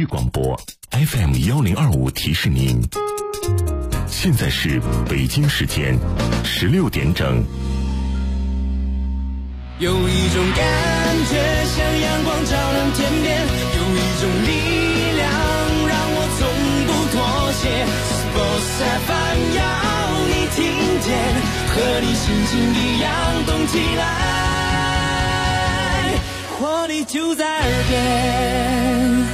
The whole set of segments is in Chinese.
育广播 FM1025提示您，现在是北京时间16点整。 有一种感觉像阳光照亮天边，有一种力量让我从不妥协。Sports FM 要你听见，和你心情一样动起来，活力就在耳边。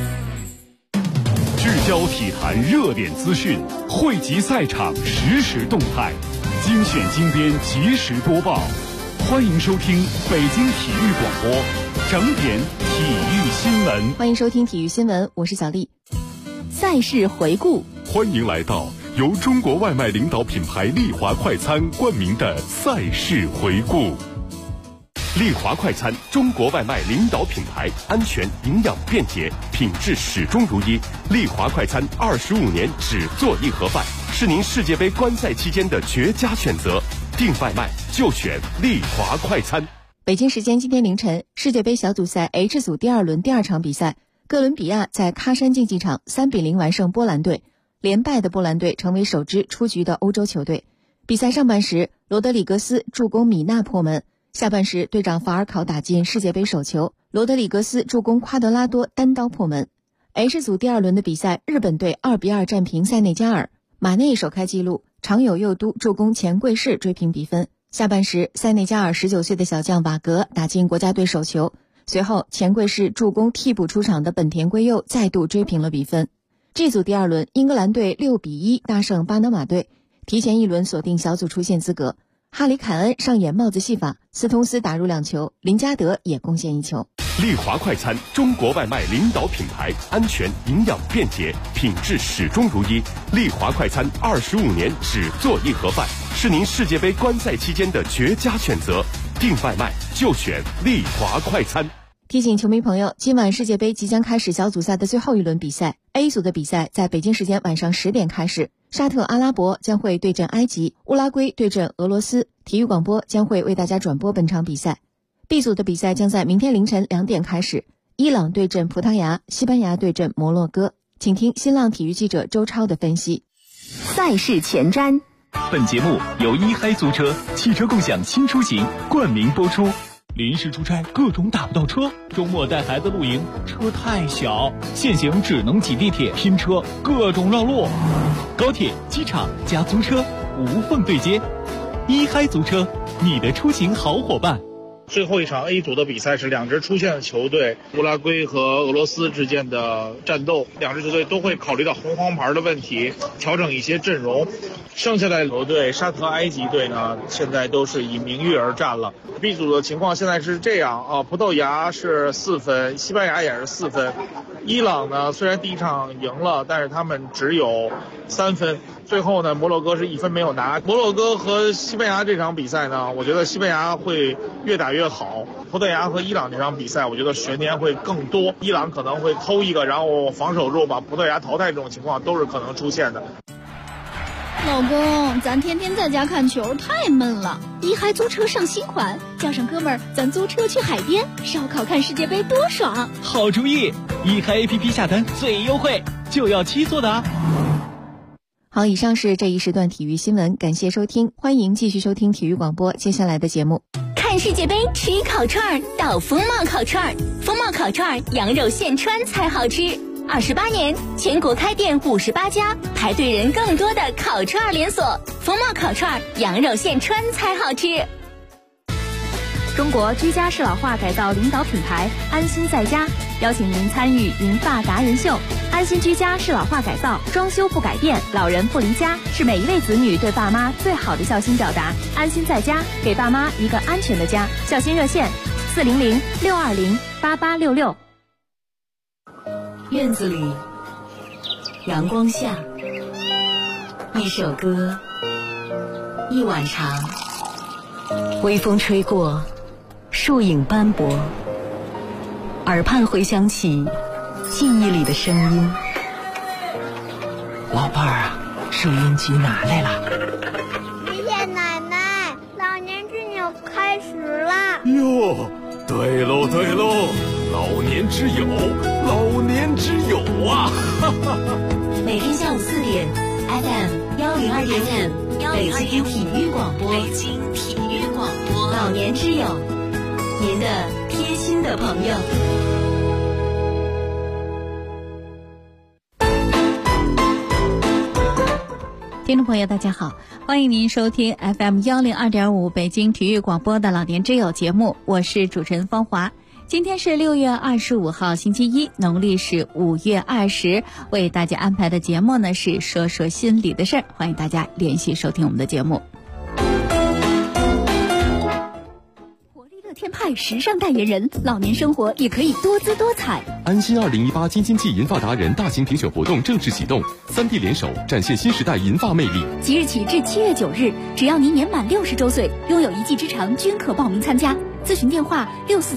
聚焦体坛热点资讯，汇集赛场实时动态，精选精编及时播报。欢迎收听北京体育广播整点体育新闻。 欢迎收听体育新闻，我是小丽。赛事回顾， 欢迎来到由中国外卖领导品牌丽华快餐冠名的赛事回顾。丽华快餐，中国外卖领导品牌，安全、营养、便捷，品质始终如一。丽华快餐25年只做一盒饭，是您世界杯观赛期间的绝佳选择。订外卖就选丽华快餐。 北京时间今天凌晨，世界杯小组赛 H 组第二轮第二场比赛，哥伦比亚在喀山竞技场3-0完胜波兰队，连败的波兰队成为首支出局的欧洲球队。比赛上半时，罗德里格斯助攻米纳破门。下半时，队长法尔考打进世界杯首球，罗德里格斯助攻夸德拉多单刀破门。H 组第二轮的比赛，日本队2-2战平塞内加尔，马内首开纪录，长友佑都助攻钱贵士追平比分。下半时，塞内加尔19岁的小将瓦格打进国家队首球，随后钱贵士助攻替补出场的本田圭佑再度追平了比分。G 组第二轮，英格兰队6-1大胜巴拿马队，提前一轮锁定小组出线资格。哈里凯恩上演帽子戏法，斯通斯打入2球，林加德也贡献1球。 丽华快餐，中国外卖领导品牌，安全、营养、便捷，品质始终如一。丽华快餐25年只做一盒饭，是您世界杯观赛期间的绝佳选择。订外卖就选丽华快餐。 提醒球迷朋友，今晚世界杯即将开始小组赛的最后一轮比赛 ，A 组的比赛在北京时间晚上10点开始，沙特阿拉伯将会对阵埃及，乌拉圭对阵俄罗斯。体育广播将会为大家转播本场比赛。B 组的比赛将在明天凌晨2点开始，伊朗对阵葡萄牙，西班牙对阵摩洛哥。请听新浪体育记者周超的分析。 赛事前瞻， 本节目由一嗨租车汽车共享新出行冠名播出。临时出差各种打不到车，周末带孩子露营车太小，现行只能挤地铁拼车，各种绕路。高铁、机场加租车无缝对接，一嗨租车，你的出行好伙伴。 最后一场 A 组的比赛是两支出线的球队乌拉圭和俄罗斯之间的战斗，两支球队都会考虑到红黄牌的问题，调整一些阵容。剩下的球队沙特埃及队呢，现在都是以名誉而战了。B 组的情况现在是这样啊，葡萄牙是4分，西班牙也是4分。伊朗呢，虽然第一场赢了，但是他们只有3分。最后呢，摩洛哥是1分没有拿。摩洛哥和西班牙这场比赛呢，我觉得西班牙会越打越好。葡萄牙和伊朗这场比赛，我觉得悬念会更多。伊朗可能会偷一个，然后防守之后把葡萄牙淘汰，这种情况都是可能出现的。 老公，咱天天在家看球太闷了，一嗨租车上新款，叫上哥们儿，咱租车去海边烧烤看世界杯多爽！ 好主意，一嗨 APP 下单最优惠，就要7座的啊！ 好，以上是这一时段体育新闻，感谢收听，欢迎继续收听体育广播接下来的节目。 看世界杯吃烤串到风貌烤串，风貌烤串羊肉现穿才好吃。28年，全国开店58家，排队人更多的烤串连锁。风貌烤串，羊肉现穿才好吃。 中国居家适老化改造领导品牌安心在家邀请您参与银发达人秀。安心居家适老化改造，装修不改变，老人不离家，是每一位子女对爸妈最好的孝心表达。安心在家，给爸妈一个安全的家。孝心热线400-620-8866。 院子里，阳光下，一首歌，一碗茶，微风吹过，树影斑驳，耳畔回响起记忆里的声音。 老伴儿啊，收音机拿来了。 爷爷奶奶，老年之友开始啦！ 哟，对喽对喽，老年之友，老年之友。 每天下午4点 FM 102.5北京体育广播，老年之友，您的贴心的朋友。 听众朋友大家好，欢迎您收听 FM 102.5北京体育广播的老年之友节目，我是主持人芳华。今天是6月25号星期一，农历是5月20，为大家安排的节目呢是说说心里的事儿，欢迎大家连续收听我们的节目。 天派时尚代言人，老年生活也可以多姿多彩。 安心2018京津冀银发达人大型评选活动正式启动，3地联手展现新时代银发魅力。 即日起至7月9日，只要您年满60周岁，拥有一技之长，均可报名参加。咨询电话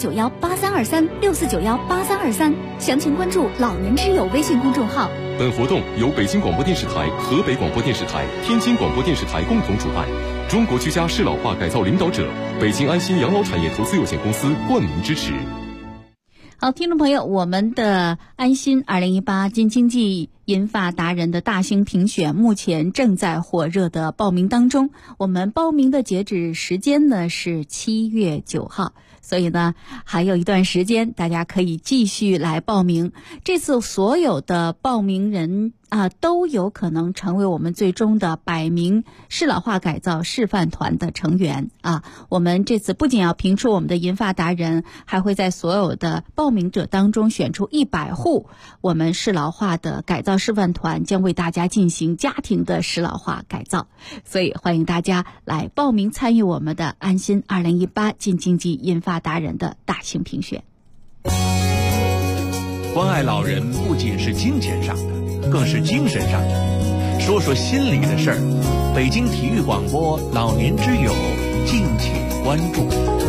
64918364918323，详情关注老年之友微信公众号。 本活动由北京广播电视台、河北广播电视台、天津广播电视台共同主办，中国居家适老化改造领导者北京安心养老产业投资有限公司冠名支持。 好，听众朋友，我们的安心2018京津冀银发达人的大型评选目前正在火热的报名当中，我们报名的截止时间呢是7月9号，所以呢还有一段时间，大家可以继续来报名。这次所有的报名人都有可能成为我们最终的100名适老化改造示范团的成员啊！我们这次不仅要评出我们的银发达人，还会在所有的报名者当中选出100户我们适老化的改造示范团，将为大家进行家庭的适老化改造。所以欢迎大家来报名参与我们的安心2018京津冀银发达人的大型评选。 关爱老人不仅是金钱上的，更是精神上的。说说心里的事儿，北京体育广播老年之友，敬请关注。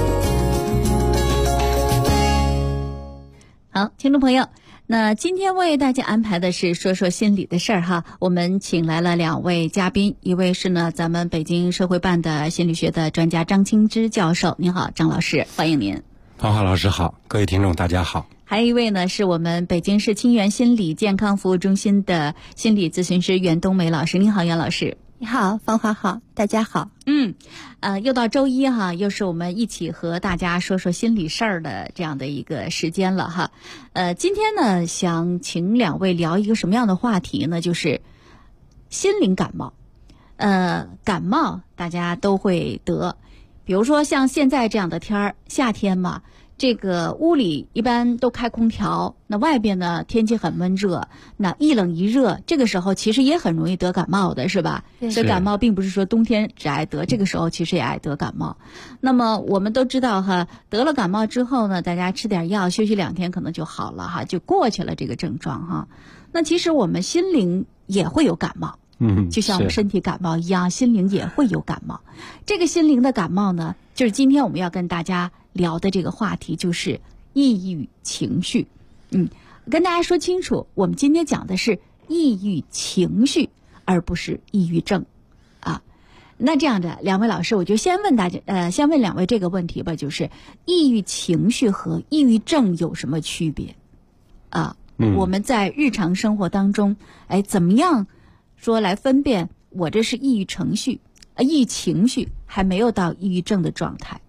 好，听众朋友，那今天为大家安排的是说说心里的事儿哈。我们请来了2位嘉宾，一位是呢咱们北京社会办的心理学的专家张清之教授，您好，张老师，欢迎您。 芳华老师好，各位听众大家好。 还有一位呢是我们北京市清源心理健康服务中心的心理咨询师袁冬梅老师，您好，袁老师。 你好，芳华好，大家好。 又到周一哈，又是我们一起和大家说说心理事儿的这样的一个时间了哈。今天呢，想请2位聊一个什么样的话题呢？就是心灵感冒。感冒大家都会得，比如说像现在这样的天儿，夏天嘛。这个屋里一般都开空调，那外边呢天气很闷热，那一冷一热，这个时候其实也很容易得感冒的，是吧？所以感冒并不是说冬天只爱得，这个时候其实也爱得感冒。那么我们都知道哈，得了感冒之后呢，大家吃点药，休息2天可能就好了哈，就过去了这个症状哈。那其实我们心灵也会有感冒。就像我们身体感冒一样，心灵也会有感冒。这个心灵的感冒呢，就是今天我们要跟大家聊的这个话题，就是抑郁情绪。跟大家说清楚，我们今天讲的是抑郁情绪，而不是抑郁症啊。那这样的2位老师，我就先问2位这个问题吧，就是抑郁情绪和抑郁症有什么区别啊？我们在日常生活当中，怎么样说来分辨我这是抑郁情绪，还没有到抑郁症的状态。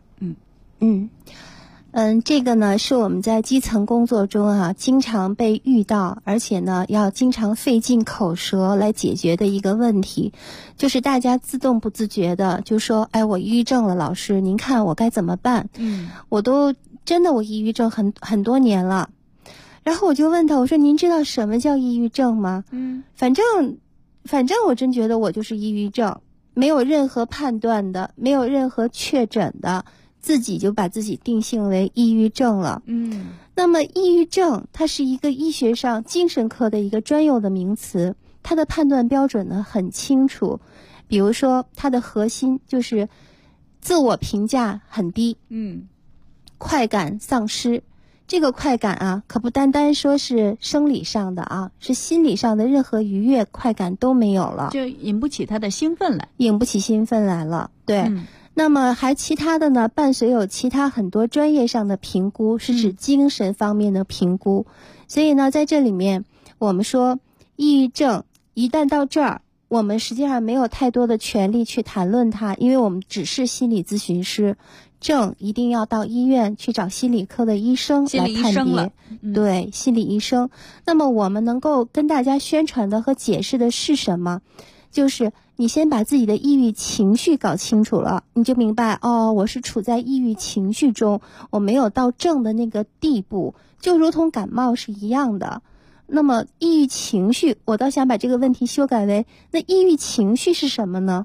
这个呢是我们在基层工作中经常被遇到，而且呢要经常费尽口舌来解决的一个问题，就是大家自动不自觉的就说，我抑郁症了，老师您看我该怎么办？我抑郁症很多年了。然后我就问他，我说您知道什么叫抑郁症吗？反正我真觉得我就是抑郁症，没有任何判断的，没有任何确诊的，自己就把自己定性为抑郁症了。那么抑郁症它是一个医学上精神科的一个专有的名词，它的判断标准呢很清楚。比如说它的核心就是自我评价很低，快感丧失。这个快感可不单单说是生理上的是心理上的，任何愉悦快感都没有了， 就引不起他的兴奋来了。对。那么还其他的呢，伴随有其他很多专业上的评估，是指精神方面的评估。所以呢，在这里面我们说抑郁症一旦到这儿，我们实际上没有太多的权利去谈论它，因为我们只是心理咨询师，症一定要到医院去找心理科的医生来判别。对，心理医生。那么我们能够跟大家宣传的和解释的是什么？就是你先把自己的抑郁情绪搞清楚了，你就明白，哦，我是处在抑郁情绪中，我没有到症的那个地步，就如同感冒是一样的。那么抑郁情绪，我倒想把这个问题修改为，那抑郁情绪是什么呢？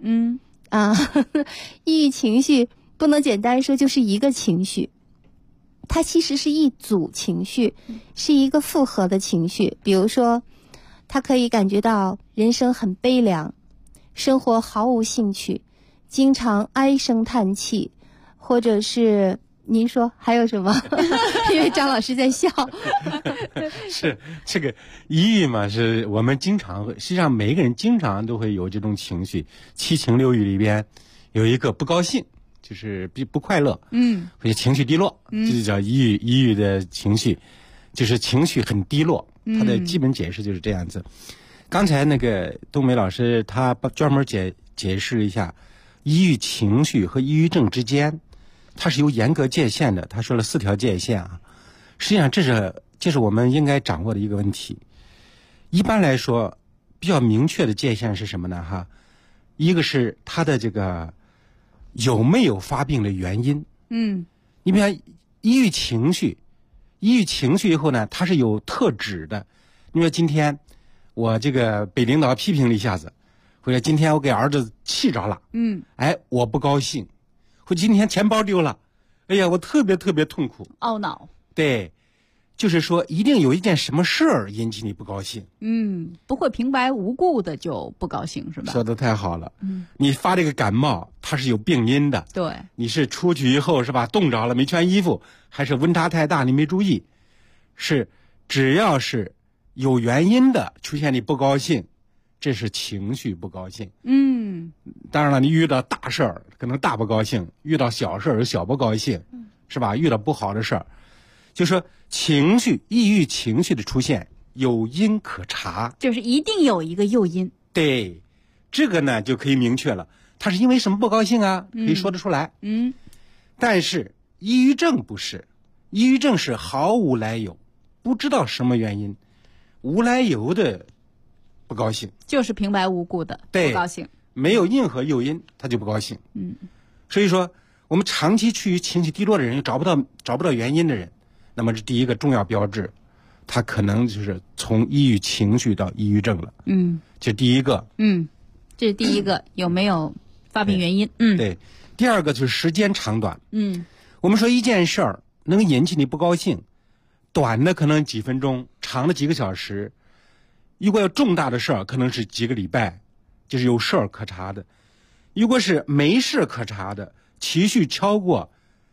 抑郁情绪不能简单说就是一个情绪，它其实是一组情绪，是一个复合的情绪。比如说他可以感觉到人生很悲凉，生活毫无兴趣，经常唉声叹气，或者是您说还有什么？因为张老师在笑。 是这个抑郁嘛，是我们经常，实际上每个人经常都会有这种情绪，七情六欲里边有一个不高兴，就是不快乐，或者情绪低落，这就叫抑郁的情绪，就是情绪很低落。它的基本解释就是这样子。刚才那个冬梅老师他专门解释了一下抑郁情绪和抑郁症之间它是有严格界限的，他说了4条界限啊。实际上这是我们应该掌握的一个问题。一般来说比较明确的界限是什么呢？一个是他的这个有没有发病的原因。你比方抑郁情绪以后呢，它是有特指的。你说今天我这个被领导批评了一下子，或者今天我给儿子气着了，我不高兴，或者今天钱包丢了，哎呀，我特别特别痛苦， 懊恼。 对，就是说一定有一件什么事儿引起你不高兴。 不会平白无故的就不高兴，是吧？ 说得太好了。你发这个感冒，它是有病因的。 对， 你是出去以后是吧，冻着了没穿衣服，还是温差太大你没注意？是只要是有原因的出现你不高兴，这是情绪不高兴。当然了，你遇到大事儿可能大不高兴，遇到小事儿有小不高兴，是吧？遇到不好的事儿，就说抑郁情绪的出现有因可查， 就是一定有一个诱因。 对，这个呢就可以明确了，他是因为什么不高兴啊？可以说得出来。但是抑郁症不是，抑郁症是毫无来由，不知道什么原因，无来由的不高兴， 就是平白无故的不高兴， 没有任何诱因他就不高兴。所以说我们长期处于情绪低落的人，又找不到原因的人，那么这第一个重要标志，他可能就是从抑郁情绪到抑郁症了。这第一个。 这是第一个，有没有发病原因？ 对。第二个就是时间长短。我们说一件事儿能引起你不高兴，短的可能几分钟，长的几个小时。如果有重大的事儿，可能是几个礼拜，就是有事儿可查的。如果是没事可查的，持续超过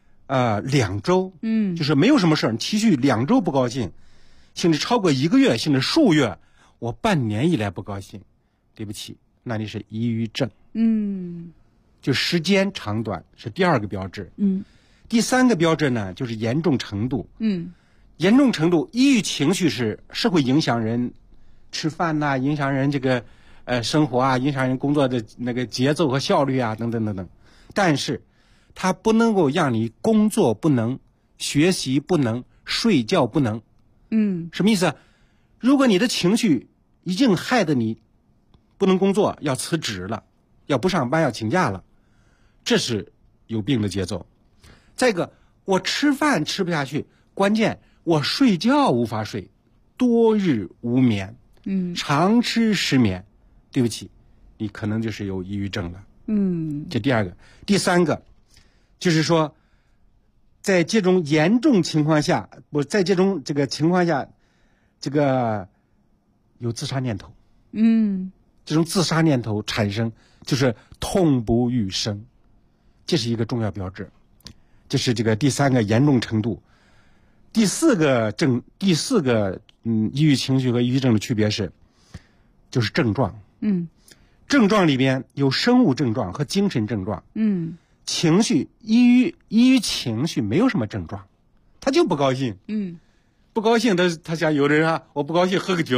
2周，就是没有什么事儿，持续2周不高兴，甚至超过1个月，甚至数月，我半年以来不高兴，对不起，那你是抑郁症。就时间长短是第二个标志。第三个标志呢，就是严重程度。严重程度，抑郁情绪是会影响人吃饭呐，影响人这个生活啊，影响人工作的那个节奏和效率啊，等等等等。但是它不能够让你工作不能，学习不能，睡觉不能。什么意思啊？如果你的情绪已经害得你不能工作，要辞职了，要不上班，要请假了，这是有病的节奏。再一个，我吃饭吃不下去，关键我睡觉无法睡，多日无眠，常吃失眠，对不起，你可能就是有抑郁症了。这第二个。第三个就是说，在这种严重情况下，在这种情况下，有自杀念头。这种自杀念头产生，就是痛不欲生，这是一个重要标志。这是这个第三个严重程度。第四个抑郁情绪和抑郁症的区别就是症状。症状里边有生物症状和精神症状。情绪抑郁情绪没有什么症状，他就不高兴。不高兴他像有的人我不高兴喝个酒，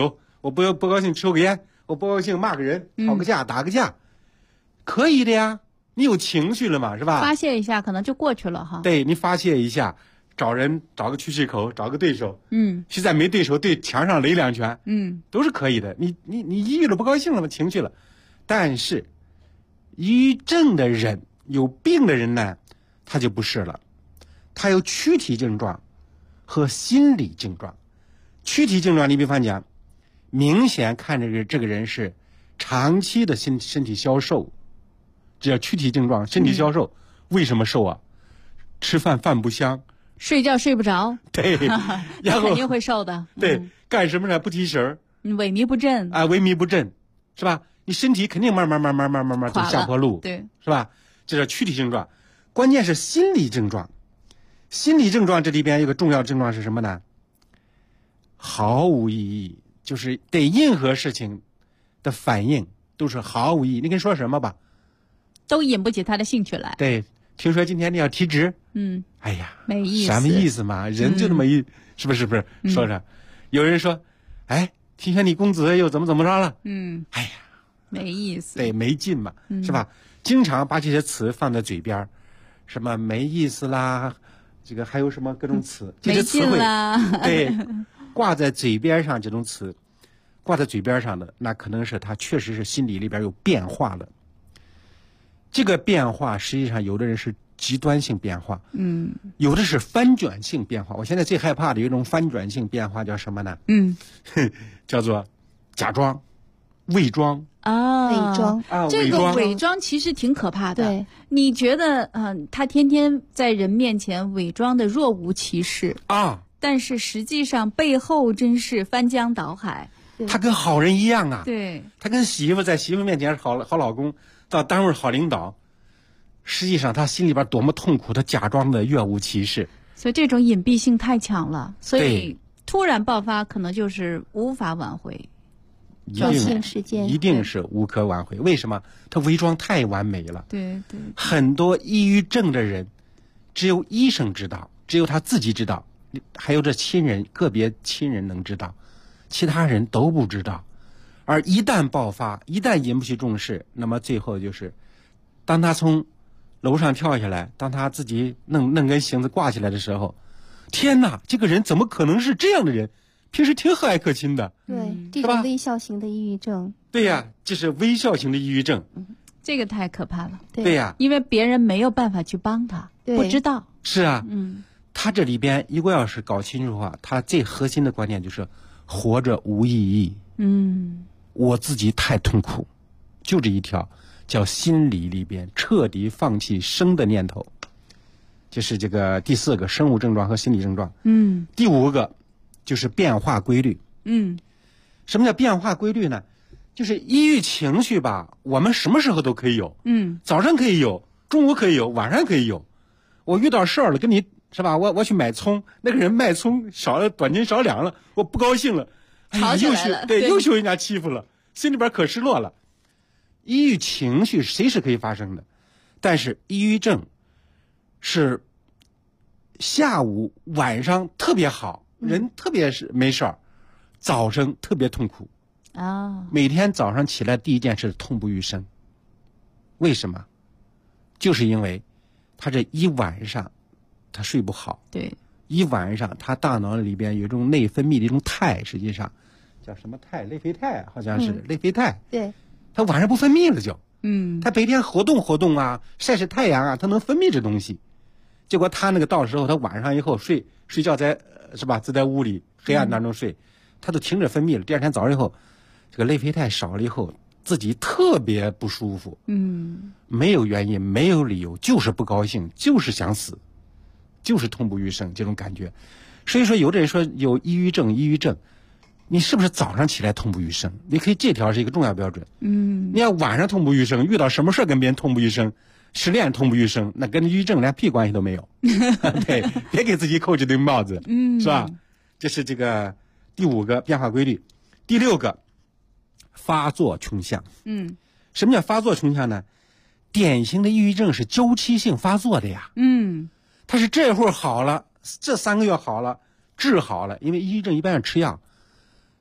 我不高兴抽个烟，我不高兴骂个人，吵个架，打个架，可以的呀。你有情绪了嘛，是吧？ 发泄一下可能就过去了哈。 对，你发泄一下，找个出气口，找个对手，实在没对手，对墙上擂两拳，都是可以的。你抑郁了，不高兴了嘛，情绪了。但是抑郁症的人，有病的人呢，他就不是了，他有躯体症状和心理症状。躯体症状，你比方讲，明显看着这个人是长期的身体消瘦，这叫躯体症状，身体消瘦。为什么瘦啊？吃饭不香， 睡觉睡不着， 对，然后肯定会瘦的。 对，干什么呢？不提神儿， 萎靡不振啊，萎靡不振，是吧？你身体肯定慢慢走下坡路， 对， 是吧？这叫躯体症状。关键是心理症状，心理症状这里边有个重要症状是什么呢？毫无意义，就是对任何事情的反应都是毫无意义。你跟说什么吧， 都引不起他的兴趣来。 对，听说今天你要提职，哎呀， 没意思， 什么意思嘛？人就那么是不是？说着，有人说，哎，听说你公子又怎么着了？哎呀， 没意思， 对，没劲嘛，是吧？经常把这些词放在嘴边，什么没意思啦，这个还有什么各种词，这些词汇，对，挂在嘴边上，这种词挂在嘴边上的，那可能是他确实是心理里边有变化了。这个变化实际上有的人是极端性变化，有的是翻转性变化。我现在最害怕的有一种翻转性变化叫什么呢？叫做假装、伪装啊， 伪装啊， 这个伪装其实挺可怕的。对，你觉得他天天在人面前伪装的若无其事啊， 但是实际上背后真是翻江倒海。 他跟好人一样啊， 对， 他跟在媳妇面前是好老公，到单位好领导，实际上他心里边多么痛苦，他假装的若无其事。 所以这种隐蔽性太强了，所以突然爆发可能就是无法挽回。 一定是无可挽回。为什么？他伪装太完美了。 对， 很多抑郁症的人，只有医生知道，只有他自己知道，还有这个别亲人能知道，其他人都不知道。而一旦爆发，一旦引不起重视，那么最后就是，当他从楼上跳下来，当他自己弄根绳子挂起来的时候，天哪，这个人怎么可能是这样的人？平时挺和蔼可亲的， 对，这种微笑型的抑郁症， 对呀，这是微笑型的抑郁症， 这个太可怕了， 对呀， 因为别人没有办法去帮他，不知道， 是啊，他这里边如果要是搞清楚的话，他最核心的观念就是活着无意义，我自己太痛苦，就这一条，叫心理里边彻底放弃生的念头，这是这个第4个生物症状和心理症状，第5个。就是变化规律。什么叫变化规律呢？就是抑郁情绪吧，我们什么时候都可以有。早上可以有，中午可以有，晚上可以有。我遇到事儿了，跟你是吧？我去买葱，那个人卖葱短斤少2了，我不高兴了， 吵起来了， 又受人家欺负了，心里边可失落了。抑郁情绪随时可以发生的，但是抑郁症是下午晚上特别好。人特别是没事儿，早上特别痛苦啊！ 每天早上起来第一件事痛不欲生。为什么？就是因为他这一晚上他睡不好， 对， 一晚上他大脑里边有一种内分泌的一种肽，实际上叫什么肽？内啡肽，好像是内啡肽。 对，他晚上不分泌了就，他白天活动啊，晒太阳啊，他能分泌这东西。结果他那个到时候他晚上以后睡觉是吧？就在屋里黑暗当中睡，他都停止分泌了。第二天早上以后，这个内啡肽少了以后，自己特别不舒服。没有原因，没有理由，就是不高兴，就是想死，就是痛不欲生这种感觉。所以说，有的人说有抑郁症，你是不是早上起来痛不欲生？你可以这条是一个重要标准。你要晚上痛不欲生，遇到什么事跟别人痛不欲生。失恋痛不欲生，那跟抑郁症连屁关系都没有。对，别给自己扣这顶帽子，是吧？这是这个第5个变化规律。第6个发作倾向。什么叫发作倾向呢？典型的抑郁症是周期性发作的呀。它是这会儿好了，这3个月好了，治好了，因为抑郁症一般是吃药，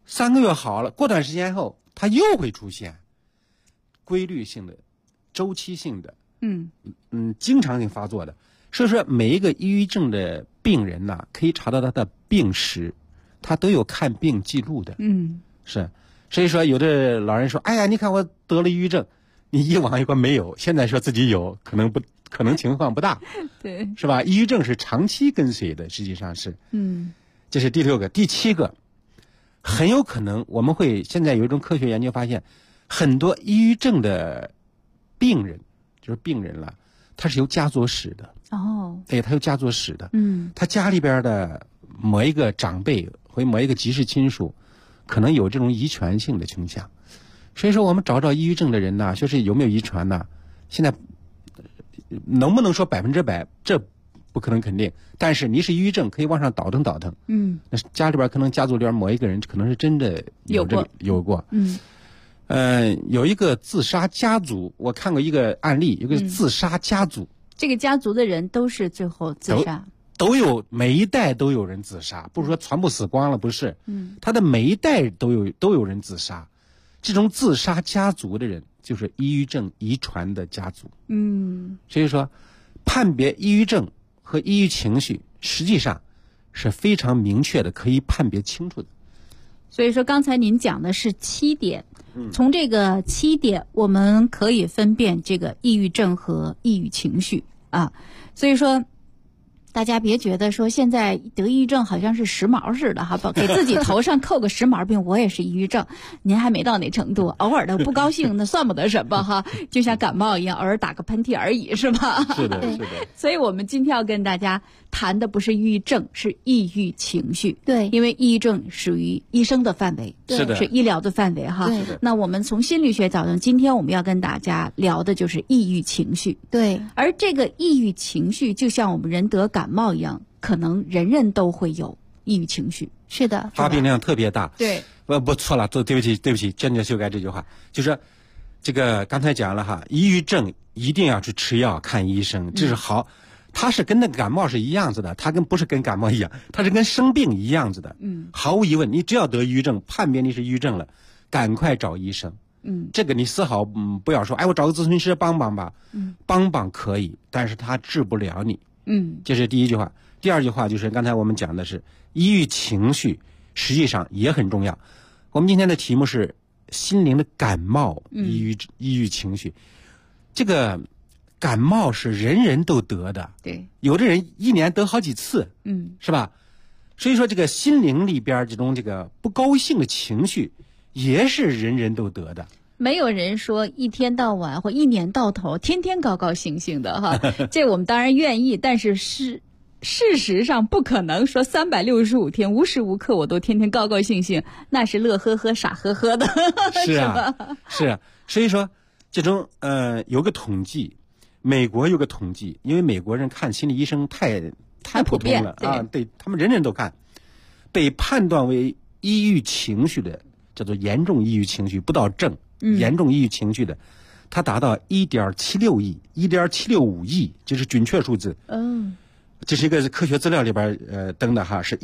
3个月好了，过段时间后它又会出现规律性的、周期性的、经常性发作的。所以说，每一个抑郁症的病人呢，可以查到他的病史，他都有看病记录的。是。所以说，有的老人说：“哎呀，你看我得了抑郁症。”你以往一个没有，现在说自己有，可能情况不大， 对， 是吧？抑郁症是长期跟随的，实际上是。这是第6个，第7个，很有可能我们会现在有一种科学研究发现，很多抑郁症的病人，就是病人了，他是有家族史的。对，他有家族史的。他家里边的某一个长辈或某一个及时亲属，可能有这种遗传性的倾向。所以说，我们找抑郁症的人呢，说是有没有遗传呢？现在能不能说100%？这不可能肯定。但是你是抑郁症，可以往上倒腾。那家里边可能家族里边某一个人可能是真的有过。有一个自杀家族，我看过一个案例，有个自杀家族。 这个家族的人都是最后自杀。 都有，每一代都有人自杀，不是说全部死光了，不是。他的每一代都有人自杀。这种自杀家族的人，就是抑郁症遗传的家族。所以说，判别抑郁症和抑郁情绪，实际上是非常明确的，可以判别清楚的。 所以说，刚才您讲的是7点，从这个7点，我们可以分辨这个抑郁症和抑郁情绪啊。所以说，大家别觉得说现在得抑郁症好像是时髦似的哈，给自己头上扣个时髦病，我也是抑郁症，您还没到那程度，偶尔的不高兴那算不得什么哈，就像感冒一样，偶尔打个喷嚏而已，是吧？ 是的。 所以我们今天要跟大家谈的不是抑郁症，是抑郁情绪。 对， 因为抑郁症属于医生的范围，是医疗的范围哈。那我们从心理学角度，今天我们要跟大家聊的就是抑郁情绪。 对， 而这个抑郁情绪，就像我们人得感冒一样，可能人人都会有抑郁情绪。 是的， 发病量特别大。 对， 不错了，对不起，坚决修改这句话，就是这个刚才讲了哈，抑郁症一定要去吃药看医生，这是好。它是跟那感冒是一样子的，它不是跟感冒一样，它是跟生病一样子的。毫无疑问，你只要得抑郁症，判别你是抑郁症了，赶快找医生。这个你丝毫不要说，哎，我找个咨询师帮帮吧。帮可以，但是他治不了你。这是第一句话。第二句话就是刚才我们讲的是抑郁情绪，实际上也很重要。我们今天的题目是心灵的感冒，抑郁情绪。这个感冒是人人都得的， 对， 有的人1年得好几次，是吧？所以说这个心灵里边这种这个不高兴的情绪，也是人人都得的。 没有人说一天到晚或1年到头天天高高兴兴的哈，这我们当然愿意，但是事实上不可能说365天无时无刻我都天天高高兴兴，那是乐呵呵傻呵呵的， 是吧？ 是啊，所以说这种有个统计，美国有个统计，因为美国人看心理医生太普通了啊，对他们人人都看，被判断为抑郁情绪的叫做严重抑郁情绪，不到症。严重抑郁情绪的，它达到1.76亿、1.765亿，这是准确数字。这是一个科学资料里边登的哈，是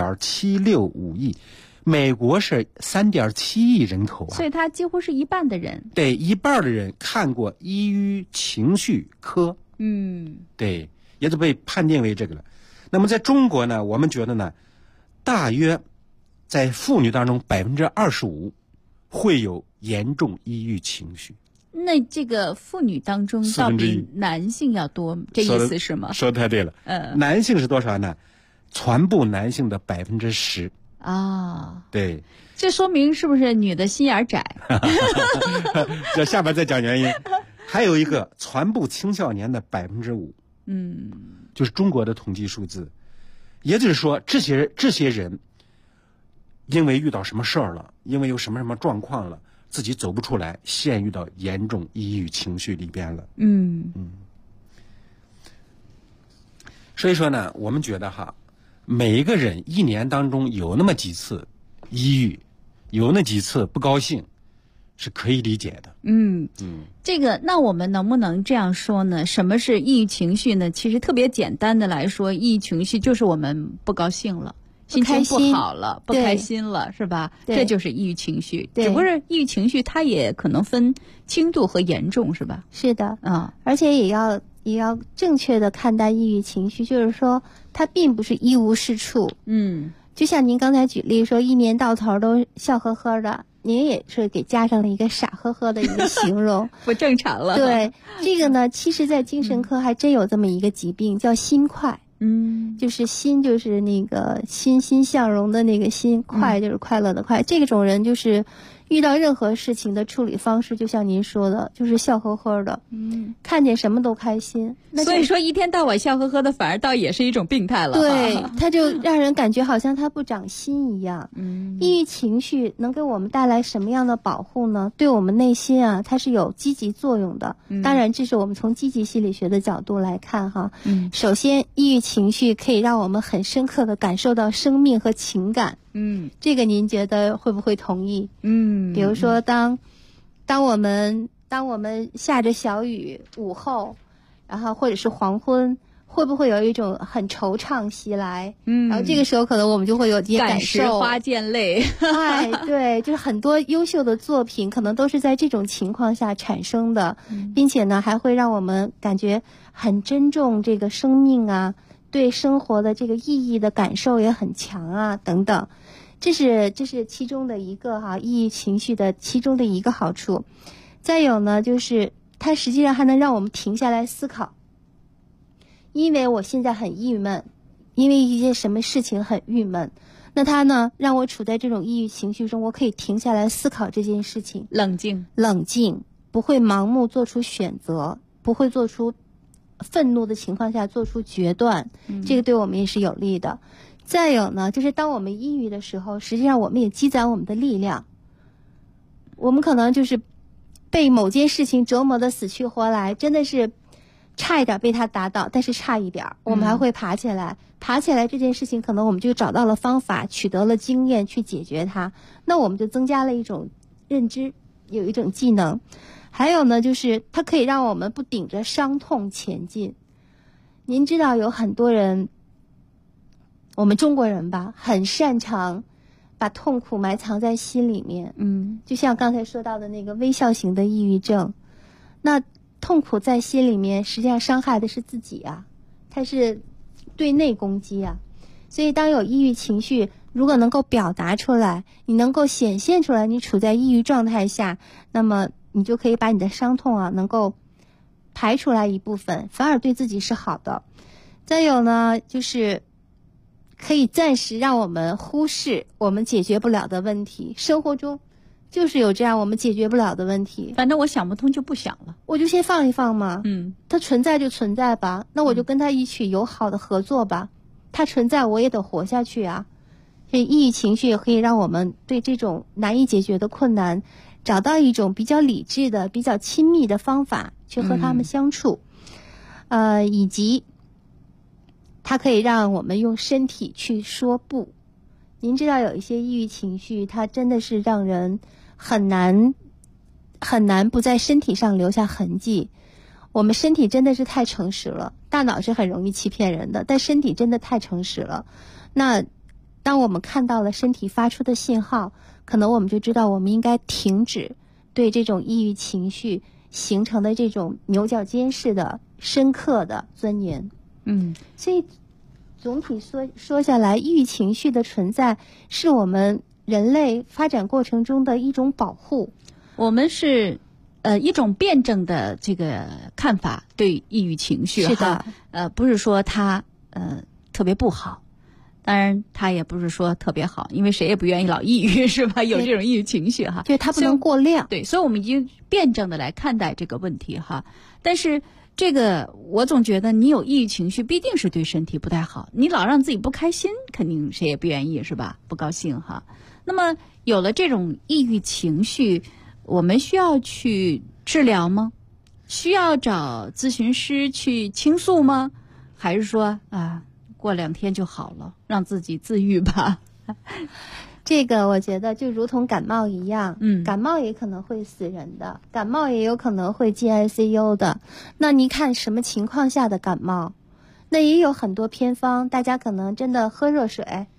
1.765亿。美国是3.7亿人口啊， 所以它几乎是一半的人。 对，一半的人看过抑郁情绪科。对，也就被判定为这个了。那么在中国呢，我们觉得呢，大约在妇女当中25%会有严重抑郁情绪。 那这个妇女当中到比男性要多，这意思是吗？ 说得太对了。男性是多少呢？全部男性的10%。对， 这说明是不是女的心眼窄？ 这下边再讲原因。还有一个，全部青少年的5%。就是中国的统计数字。也就是说，这些人因为遇到什么事儿了，因为有什么状况了，自己走不出来，陷入到严重抑郁情绪里边了。所以说呢，我们觉得哈，每一个人1年当中有那么几次抑郁，有那几次不高兴，是可以理解的。 这个那我们能不能这样说呢？什么是抑郁情绪呢？其实特别简单的来说，抑郁情绪就是我们不高兴了， 心情不好了，不开心了，是吧？这就是抑郁情绪。只不过抑郁情绪它也可能分轻度和严重，是吧？ 是的，而且也要正确的看待抑郁情绪，就是说它并不是一无是处。就像您刚才举例说，一年到头都笑呵呵的，您也是给加上了一个傻呵呵的一个形容， 不正常了。 对，这个呢，其实在精神科还真有这么一个疾病，叫心快。就是心，就是那个欣欣向荣的那个心，快就是快乐的快。这种人就是遇到任何事情的处理方式，就像您说的，就是笑呵呵的，看见什么都开心。 所以说一天到晚笑呵呵的，反而倒也是一种病态了。 对，他就让人感觉好像他不长心一样。抑郁情绪能给我们带来什么样的保护呢？对我们内心啊，它是有积极作用的。当然，这是我们从积极心理学的角度来看哈。首先，抑郁情绪可以让我们很深刻的感受到生命和情感。这个您觉得会不会同意？比如说当我们下着小雨，午后，然后或者是黄昏，会不会有一种很惆怅袭来？然后这个时候可能我们就会有些感受。 感时花溅泪。 哎，对，就是很多优秀的作品可能都是在这种情况下产生的，并且呢，还会让我们感觉很珍重这个生命啊，对生活的这个意义的感受也很强啊，等等。这是其中的一个抑郁情绪的其中的一个好处。再有呢，就是它实际上还能让我们停下来思考。因为我现在很郁闷，因为一件什么事情很郁闷，那它呢让我处在这种抑郁情绪中，我可以停下来思考这件事情， 冷静， 不会盲目做出选择，不会做出愤怒的情况下做出决断，这个对我们也是有利的。再有呢，就是当我们抑郁的时候，实际上我们也积攒我们的力量。我们可能就是被某件事情折磨的死去活来，真的是差一点被他打倒，但是差一点我们还会爬起来。爬起来这件事情，可能我们就找到了方法，取得了经验去解决它，那我们就增加了一种认知，有一种技能。还有呢，就是它可以让我们不顶着伤痛前进。您知道有很多人，我们中国人吧，很擅长把痛苦埋藏在心里面。就像刚才说到的那个微笑型的抑郁症，那痛苦在心里面，实际上伤害的是自己啊，它是对内攻击啊。所以当有抑郁情绪如果能够表达出来，你能够显现出来你处在抑郁状态下，那么你就可以把你的伤痛啊能够排出来一部分，反而对自己是好的。再有呢，就是可以暂时让我们忽视我们解决不了的问题。生活中就是有这样我们解决不了的问题， 反正我想不通就不想了， 我就先放一放嘛。它存在就存在吧，那我就跟他一起友好的合作吧。它存在我也得活下去啊。所以抑郁情绪也可以让我们对这种难以解决的困难找到一种比较理智的比较亲密的方法去和他们相处。以及它可以让我们用身体去说不。您知道有一些抑郁情绪，它真的是让人很难不在身体上留下痕迹。我们身体真的是太诚实了，大脑是很容易欺骗人的，但身体真的太诚实了。那当我们看到了身体发出的信号，可能我们就知道我们应该停止对这种抑郁情绪形成的这种牛角尖式的深刻的钻研。所以总体说下来，抑郁情绪的存在是我们人类发展过程中的一种保护。 我们是一种辩证的这个看法对抑郁情绪。 是的， 不是说它特别不好，当然它也不是说特别好，因为谁也不愿意老抑郁，是吧？有这种抑郁情绪哈， 对，它不能过量。 对，所以我们已经辩证的来看待这个问题哈。但是这个我总觉得你有抑郁情绪必定是对身体不太好，你老让自己不开心，肯定谁也不愿意，是吧？不高兴哈。那么有了这种抑郁情绪，我们需要去治疗吗？需要找咨询师去倾诉吗？还是说过2天就好了，让自己自愈吧？ 这个我觉得就如同感冒一样，感冒也可能会死人的，感冒也有可能会进 ICU 的。那你看什么情况下的感冒？那也有很多偏方，大家可能真的喝热水，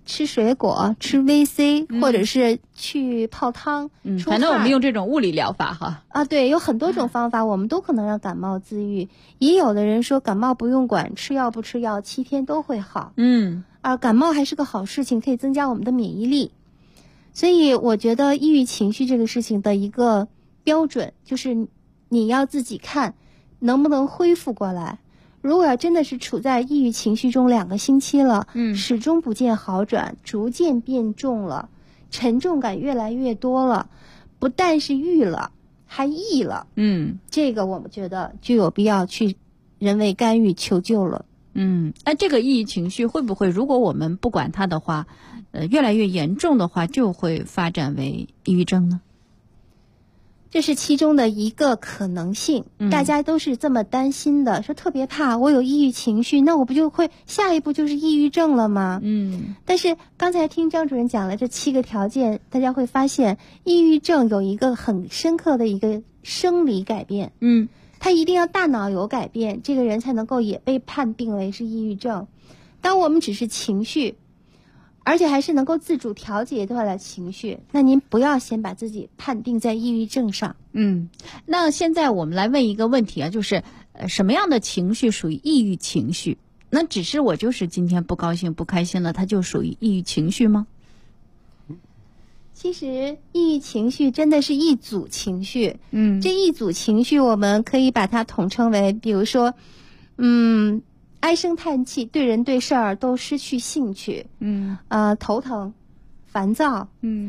吃水果、吃 VC，或者是去泡汤。 反正我们用这种物理疗法哈。 啊，对，有很多种方法，我们都可能让感冒自愈。也有的人说感冒不用管，吃药不吃药，7天都会好。感冒还是个好事情，可以增加我们的免疫力。所以我觉得抑郁情绪这个事情的一个标准就是你要自己看能不能恢复过来。如果真的是处在抑郁情绪中2个星期了，始终不见好转，逐渐变重了，沉重感越来越多了，不但是郁了，还抑了，这个我们觉得就有必要去人为干预求救了。 那这个抑郁情绪会不会，如果我们不管它的话，越来越严重的话，就会发展为抑郁症呢？ 这是其中的一个可能性，大家都是这么担心的，说特别怕我有抑郁情绪，那我不就会下一步就是抑郁症了吗？但是刚才听张主任讲了这7个条件，大家会发现抑郁症有一个很深刻的一个生理改变，他一定要大脑有改变，这个人才能够也被判定为是抑郁症。当我们只是情绪，而且还是能够自主调节过来情绪，那您不要先把自己判定在抑郁症上。 那现在我们来问一个问题啊，就是什么样的情绪属于抑郁情绪？那只是我就是今天不高兴不开心了，它就属于抑郁情绪吗？ 其实抑郁情绪真的是一组情绪，这一组情绪我们可以把它统称为，比如说唉声叹气，对人对事儿都失去兴趣，头疼、烦躁，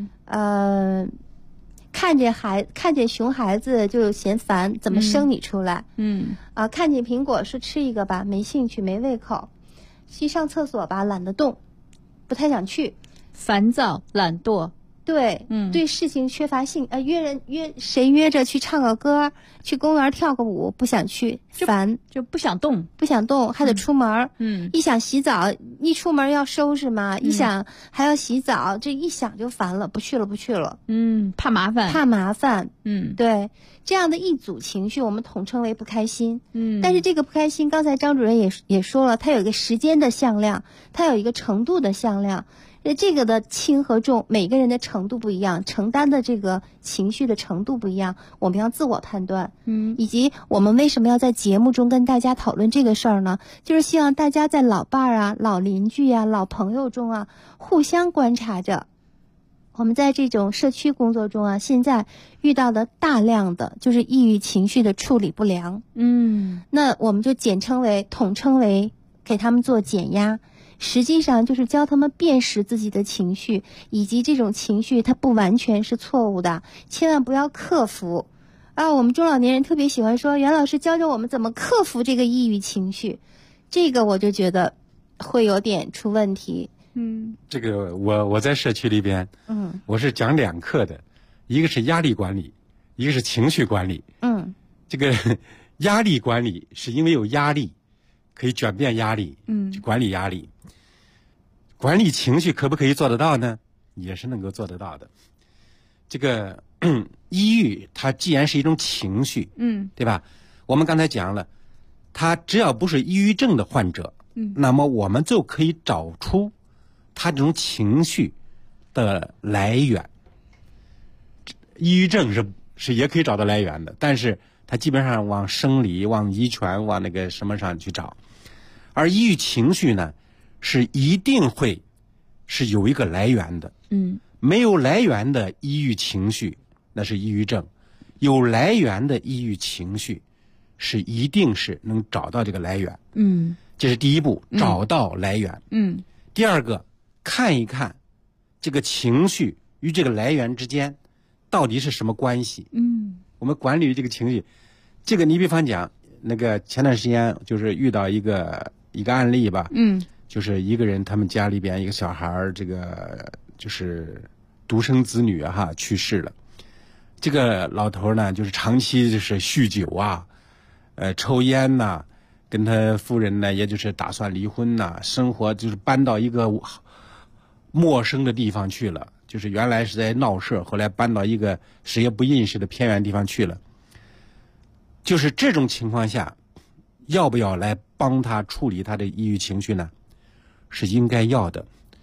看见熊孩子就嫌烦，怎么生你出来？看见苹果说吃一个吧，没兴趣，没胃口；去上厕所吧，懒得动，不太想去， 烦躁、懒惰。 对，对事情缺乏兴，谁约着去唱个歌，去公园跳个舞，不想去，烦， 就不想动， 还得出门。一想洗澡，一出门要收拾嘛，一想还要洗澡，这一想就烦了，不去了。 怕麻烦。 对，这样的一组情绪我们统称为不开心。但是这个不开心，刚才张主任也说了，它有一个时间的向量，它有一个程度的向量。这个的轻和重，每个人的程度不一样，承担的这个情绪的程度不一样，我们要自我判断。以及我们为什么要在节目中跟大家讨论这个事儿呢？就是希望大家在老伴儿啊、老邻居啊、老朋友中啊，互相观察着。我们在这种社区工作中啊，现在遇到的大量的就是抑郁情绪的处理不良。那我们就统称为给他们做减压。实际上就是教他们辨识自己的情绪，以及这种情绪它不完全是错误的，千万不要克服。我们中老年人特别喜欢说袁老师教教我们怎么克服这个抑郁情绪，这个我就觉得会有点出问题。 这个我在社区里边，我是讲2课的，一个是压力管理，一个是情绪管理。这个压力管理是因为有压力可以转变压力，去管理压力。管理情绪可不可以做得到呢？也是能够做得到的。这个抑郁它既然是一种情绪，对吧？我们刚才讲了，它只要不是抑郁症的患者，那么我们就可以找出他这种情绪的来源。抑郁症是也可以找到来源的，但是它基本上往生理、往遗传、往那个什么上去找。而抑郁情绪呢，是一定会是有一个来源的。没有来源的抑郁情绪那是抑郁症，有来源的抑郁情绪是一定是能找到这个来源。这是第一步，找到来源。第二个，看一看这个情绪与这个来源之间到底是什么关系。我们管理这个情绪，这个你比方讲，那个前段时间就是遇到一个案例吧，就是一个人他们家里边一个小孩，这个就是独生子女去世了。这个老头呢，就是长期就是酗酒啊，抽烟呐，跟他夫人呢，也就是打算离婚呐，生活就是搬到一个陌生的地方去了，就是原来是在闹市，后来搬到一个谁也不认识的偏远地方去了。就是这种情况下，要不要来帮他处理他的抑郁情绪呢？是应该要的。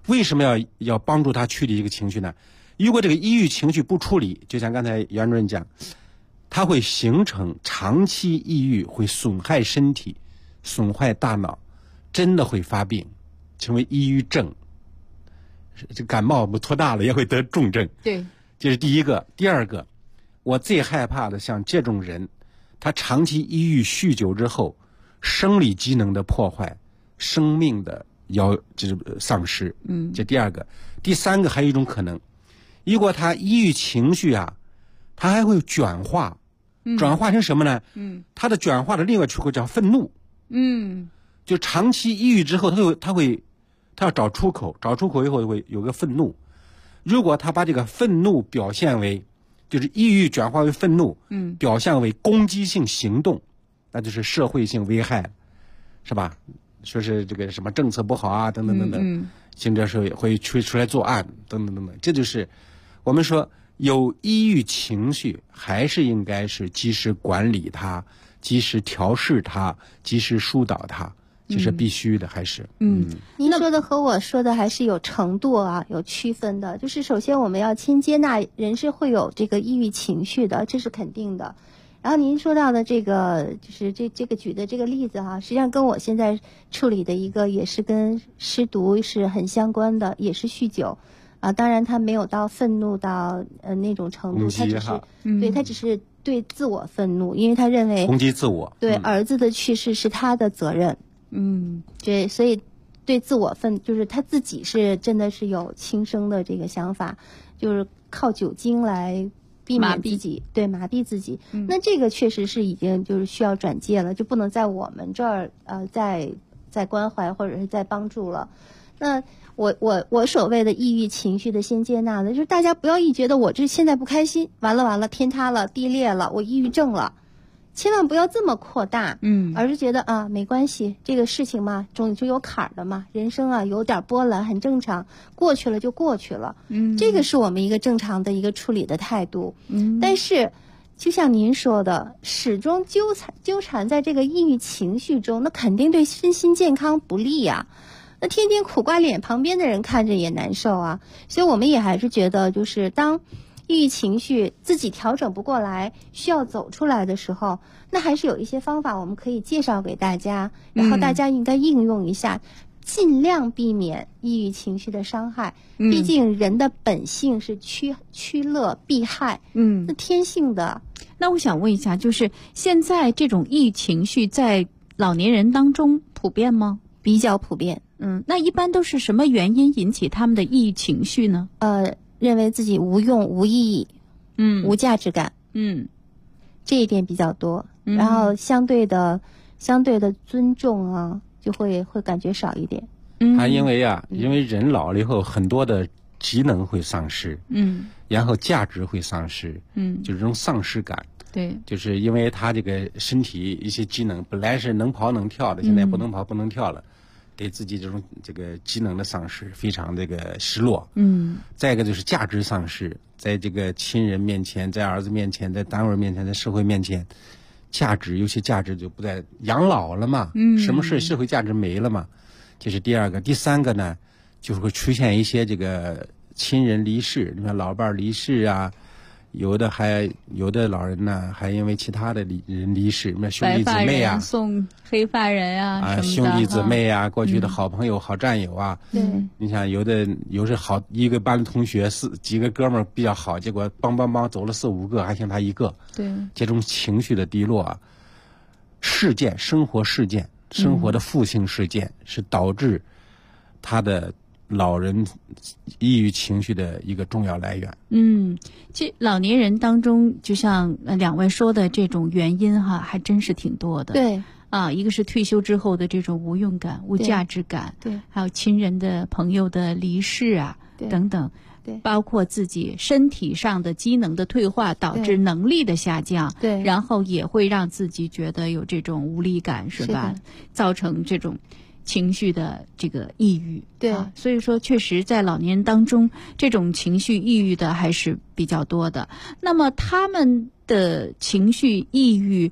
为什么要帮助他处理一个情绪呢？如果这个抑郁情绪不处理，就像刚才袁主任讲，它会形成长期抑郁，会损害身体，损坏大脑，真的会发病，成为抑郁症。这感冒不拖大了也会得重症。 对， 这是第一个。第二个，我最害怕的像这种人，他长期抑郁酗酒之后，生理机能的破坏，生命的就是丧失。这第二个。第三个还有一种可能，如果他抑郁情绪啊，他还会转化。转化成什么呢？他的转化的另外出口叫愤怒。就长期抑郁之后，他要找出口，找出口以后会有个愤怒。如果他把这个愤怒表现为，就是抑郁转化为愤怒，表现为攻击性行动，那就是社会性危害，是吧？说是这个什么政策不好啊，等等等等，行者是会出来作案，等等等等。这就是我们说有抑郁情绪，还是应该是及时管理它，及时调试它，及时疏导它。这是必须的，还是您说的和我说的还是有程度啊，有区分的。就是首先我们要先接纳人是会有这个抑郁情绪的，这是肯定的。然后您说到的这个，就是这个举的这个例子哈，实际上跟我现在处理的一个也是跟失毒是很相关的，也是酗酒啊。当然他没有到愤怒到那种程度，他只是对他只是对自我愤怒，因为他认为攻击自我， 对儿子的去世是他的责任。对，所以对自我就是他自己是真的是有轻生的这个想法，就是靠酒精来避免自己麻痹自己。那这个确实是已经就是需要转介了，就不能在我们这儿再关怀或者是再帮助了。那我所谓的抑郁情绪的先接纳的，就是大家不要一觉得我这现在不开心，完了天塌了地裂了，我抑郁症了。千万不要这么扩大，而是觉得啊没关系，这个事情嘛总就有坎儿的嘛，人生啊有点波澜很正常，过去了就过去了，这个是我们一个正常的一个处理的态度。但是就像您说的，始终纠缠在这个抑郁情绪中，那肯定对身心健康不利呀。那天天苦瓜脸，旁边的人看着也难受啊。所以我们也还是觉得，就是当抑郁情绪自己调整不过来，需要走出来的时候，那还是有一些方法我们可以介绍给大家，然后大家应该应用一下，尽量避免抑郁情绪的伤害。毕竟人的本性是趋乐避害，那天性的。 那我想问一下，就是现在这种抑郁情绪在老年人当中普遍吗？ 比较普遍。 那一般都是什么原因引起他们的抑郁情绪呢？ 认为自己无用、无意义，无价值感，这一点比较多。然后相对的尊重啊，就会感觉少一点。 因为人老了以后，很多的机能会丧失，然后价值会丧失，就是这种丧失感。 对， 就是因为他这个身体一些机能本来是能跑能跳的，现在不能跑不能跳了。对自己这个机能的丧失非常这个失落。再一个就是价值丧失，在这个亲人面前，在儿子面前，在单位面前，在社会面前，有些价值就不在，养老了嘛，什么事社会价值没了嘛，这是第二个。第三个呢，就是会出现一些这个亲人离世，你看老伴离世啊，有的老人呢还因为其他的人离世，什么兄弟姊妹啊， 送黑发人啊， 兄弟姊妹啊，过去的好朋友、好战友啊。你想有时好一个班的同学几个哥们儿比较好，结果帮走了4、5个，还剩他一个。 对， 这种情绪的低落啊，生活事件、生活的负性事件，是导致他的老人抑郁情绪的一个重要来源。 这老年人当中，就像两位说的这种原因哈，还真是挺多的。 对啊，一个是退休之后的这种无用感、无价值感， 对， 还有亲人的朋友的离世啊，等等， 对， 包括自己身体上的机能的退化，导致能力的下降， 对， 然后也会让自己觉得有这种无力感，是吧？造成这种情绪的这个抑郁。 对， 所以说确实在老年人当中，这种情绪抑郁的还是比较多的。那么他们的情绪抑郁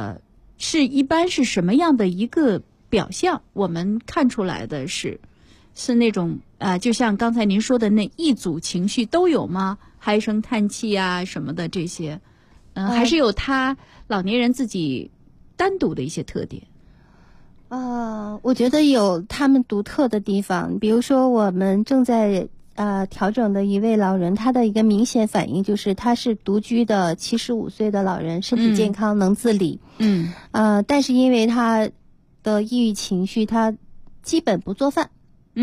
一般是什么样的一个表象？我们看出来的是是那种就像刚才您说的那一组情绪都有吗？唉声叹气啊什么的这些，还是有他老年人自己单独的一些特点？ 我觉得有他们独特的地方，比如说我们正在调整的一位老人，他的一个明显反应就是他是独居的75岁的老人，身体健康，能自理。但是因为他的抑郁情绪，他基本不做饭。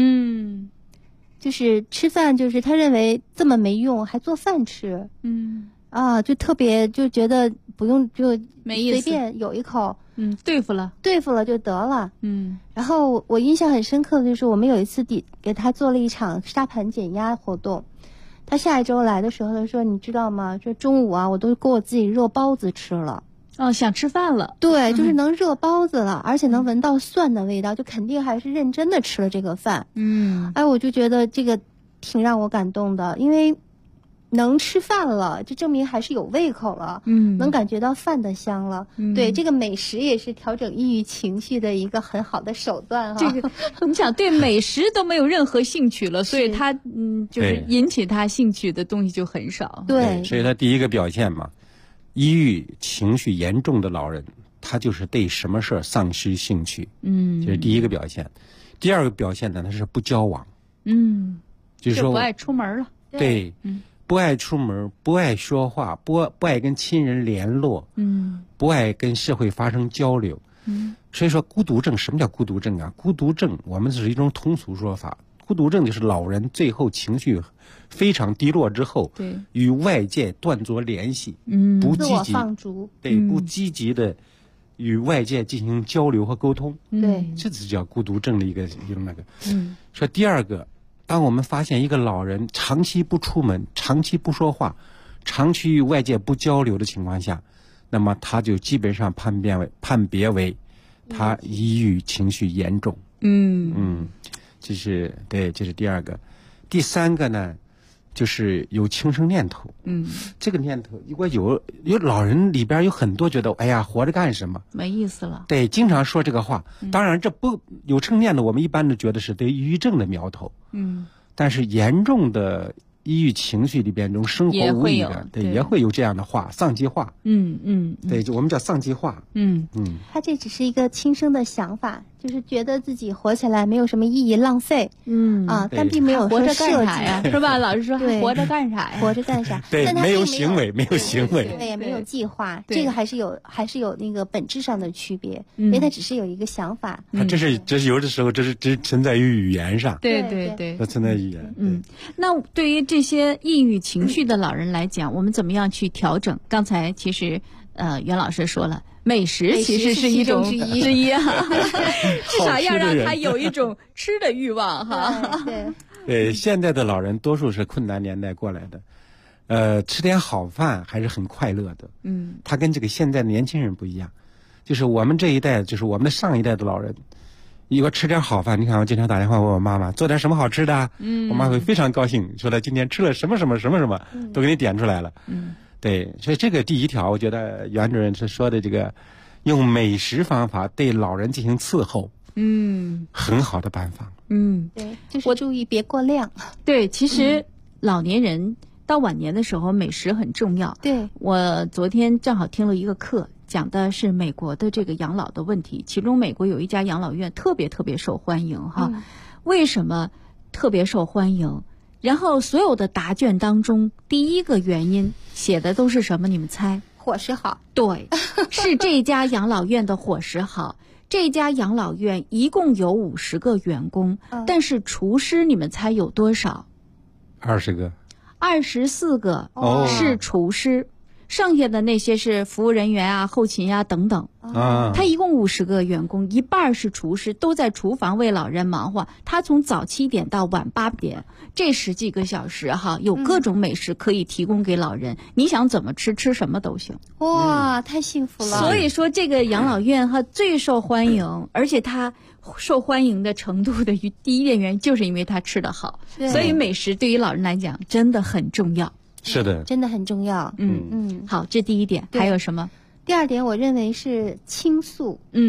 就是吃饭，就是他认为这么没用，还做饭吃。就特别就觉得不用，就随便有一口。 对付了就得了。然后我印象很深刻的就是我们有一次给他做了一场沙盘减压活动，他下一周来的时候他说，你知道吗，这中午我都给我自己热包子吃了。 想吃饭了。 对，就是能热包子了，而且能闻到蒜的味道，就肯定还是认真的吃了这个饭。我就觉得这个挺让我感动的，因为能吃饭了，就证明还是有胃口了。能感觉到饭的香了。对，这个美食也是调整抑郁情绪的一个很好的手段。 这个你想，对美食都没有任何兴趣了，所以他就是引起他兴趣的东西就很少。 对， 所以他第一个表现嘛，抑郁情绪严重的老人，他就是对什么事儿丧失兴趣。这是第一个表现。第二个表现呢，他是不交往。就是说不爱出门了。 对。不爱出门，不爱说话，不爱跟亲人联络，不爱跟社会发生交流。所以说孤独症，什么叫孤独症啊？孤独症我们是一种通俗说法，孤独症就是老人最后情绪非常低落之后，与外界断绝联系，不积极， 自我放逐， 不积极的与外界进行交流和沟通。这是叫孤独症的一种那个。说第二个，当我们发现一个老人长期不出门，长期不说话，长期与外界不交流的情况下，那么他就基本上判别为他抑郁情绪严重。这是第二个。第三个呢，就是有轻生念头。这个念头如果有老人里边有很多觉得，哎呀，活着干什么？ 没意思了。 对，经常说这个话。当然，这不有轻念的，我们一般都觉得是对抑郁症的苗头。但是严重的抑郁情绪里边，这种生活无益的，也会有这样的话，丧气话。对，我们叫丧气话。 他这只是一个轻生的想法，就是觉得自己活起来没有什么意义，浪费。但并没有活着干啥呀，是吧？老师说还活着干啥呀？ 活着干啥？ 对， 但他没有行为，没有行为， 也没有计划，这个还是有那个本质上的区别，因为他只是有一个想法。 这是有的时候这存在于语言上。 对， 它存在于语言。 那对于这些抑郁情绪的老人来讲，我们怎么样去调整？刚才其实袁老师说了，美食其实是一种之一啊，至少要让他有一种吃的欲望哈。 对，现在的老人多数是困难年代过来的，吃点好饭还是很快乐的。他跟这个现在的年轻人不一样，就是我们这一代，就是我们的上一代的老人，如果吃点好饭，你看我经常打电话问我妈妈做点什么好吃的，我妈会非常高兴，说她今天吃了什么什么什么什么，都给你点出来了。对，所以这个第一条，我觉得袁主任是说的这个，用美食方法对老人进行伺候，很好的办法。 对，就是注意别过量。 对，其实老年人到晚年的时候，美食很重要。 对， 我昨天正好听了一个课，讲的是美国的这个养老的问题，其中美国有一家养老院特别受欢迎哈。为什么特别受欢迎？然后所有的答卷当中，第一个原因写的都是什么？你们猜？ 伙食好。 对，是这家养老院的伙食好。这家养老院一共有50个员工，但是厨师你们猜有多少 ？20个。 24个是厨师。剩下的那些是服务人员啊、后勤啊等等。他一共50个员工，一半是厨师，都在厨房为老人忙活。他从早7点到晚8点，这10几个小时哈，有各种美食可以提供给老人。你想怎么吃，吃什么都行。 哇，太幸福了！ 所以说这个养老院哈最受欢迎，而且它受欢迎的程度的第一原因就是因为它吃得好。所以美食对于老人来讲真的很重要。 是的， 真的很重要。 好，这第一点。还有什么？ 第二点，我认为是倾诉。